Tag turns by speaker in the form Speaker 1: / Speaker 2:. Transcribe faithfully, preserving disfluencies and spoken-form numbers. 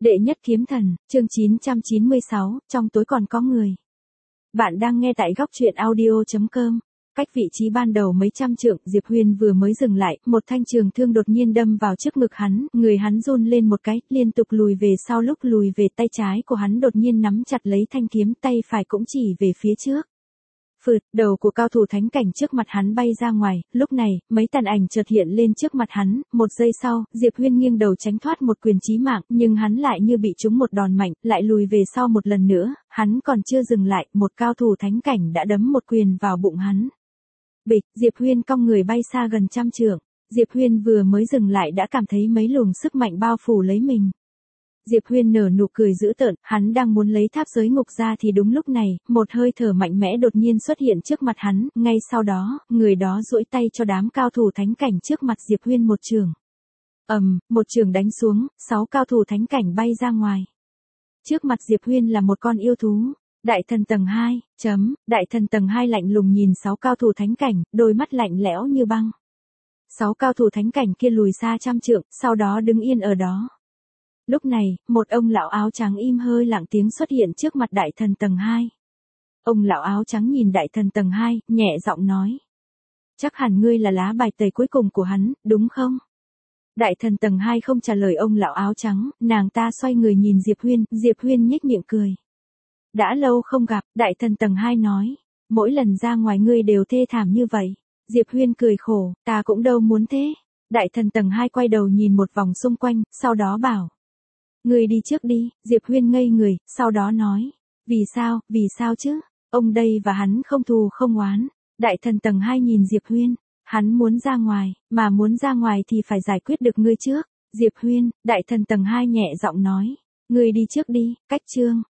Speaker 1: Đệ nhất kiếm thần, chương chín trăm chín mươi sáu, trong tối còn có người. Bạn đang nghe tại góc truyện audio chấm com. Cách vị trí ban đầu mấy trăm trượng, Diệp Huyên vừa mới dừng lại, một thanh trường thương đột nhiên đâm vào trước ngực hắn, người hắn run lên một cái, liên tục lùi về sau, lúc lùi về tay trái của hắn đột nhiên nắm chặt lấy thanh kiếm, tay phải cũng chỉ về phía trước. Phượt, đầu của cao thủ thánh cảnh trước mặt hắn bay ra ngoài, lúc này, mấy tàn ảnh chợt hiện lên trước mặt hắn, một giây sau, Diệp Huyên nghiêng đầu tránh thoát một quyền chí mạng, nhưng hắn lại như bị trúng một đòn mạnh, lại lùi về sau một lần nữa, hắn còn chưa dừng lại, một cao thủ thánh cảnh đã đấm một quyền vào bụng hắn. Bịch, Diệp Huyên cong người bay xa gần trăm trượng, Diệp Huyên vừa mới dừng lại đã cảm thấy mấy luồng sức mạnh bao phủ lấy mình. Diệp Huyên nở nụ cười dữ tợn, hắn đang muốn lấy tháp giới ngục ra thì đúng lúc này, một hơi thở mạnh mẽ đột nhiên xuất hiện trước mặt hắn, ngay sau đó, người đó duỗi tay cho đám cao thủ thánh cảnh trước mặt Diệp Huyên một chưởng. Ầm, um, một chưởng đánh xuống, sáu cao thủ thánh cảnh bay ra ngoài. Trước mặt Diệp Huyên là một con yêu thú. Đại thần tầng hai, chấm, đại thần tầng hai lạnh lùng nhìn sáu cao thủ thánh cảnh, đôi mắt lạnh lẽo như băng. Sáu cao thủ thánh cảnh kia lùi xa trăm trượng, sau đó đứng yên ở đó. Lúc này, một ông lão áo trắng im hơi lặng tiếng xuất hiện trước mặt đại thần tầng hai. Ông lão áo trắng nhìn đại thần tầng hai, nhẹ giọng nói. Chắc hẳn ngươi là lá bài tẩy cuối cùng của hắn, đúng không? Đại thần tầng hai không trả lời ông lão áo trắng, nàng ta xoay người nhìn Diệp Huyên, Diệp Huyên nhếch miệng cười. Đã lâu không gặp, đại thần tầng hai nói, mỗi lần ra ngoài ngươi đều thê thảm như vậy. Diệp Huyên cười khổ, ta cũng đâu muốn thế. Đại thần tầng hai quay đầu nhìn một vòng xung quanh, sau đó bảo. Ngươi đi trước đi, Diệp Huyên ngây người, sau đó nói. Vì sao, vì sao chứ? Ông đây và hắn không thù không oán. Đại thần tầng hai nhìn Diệp Huyên, hắn muốn ra ngoài, mà muốn ra ngoài thì phải giải quyết được ngươi trước. Diệp Huyên, đại thần tầng hai nhẹ giọng nói. Ngươi đi trước đi, cách chương.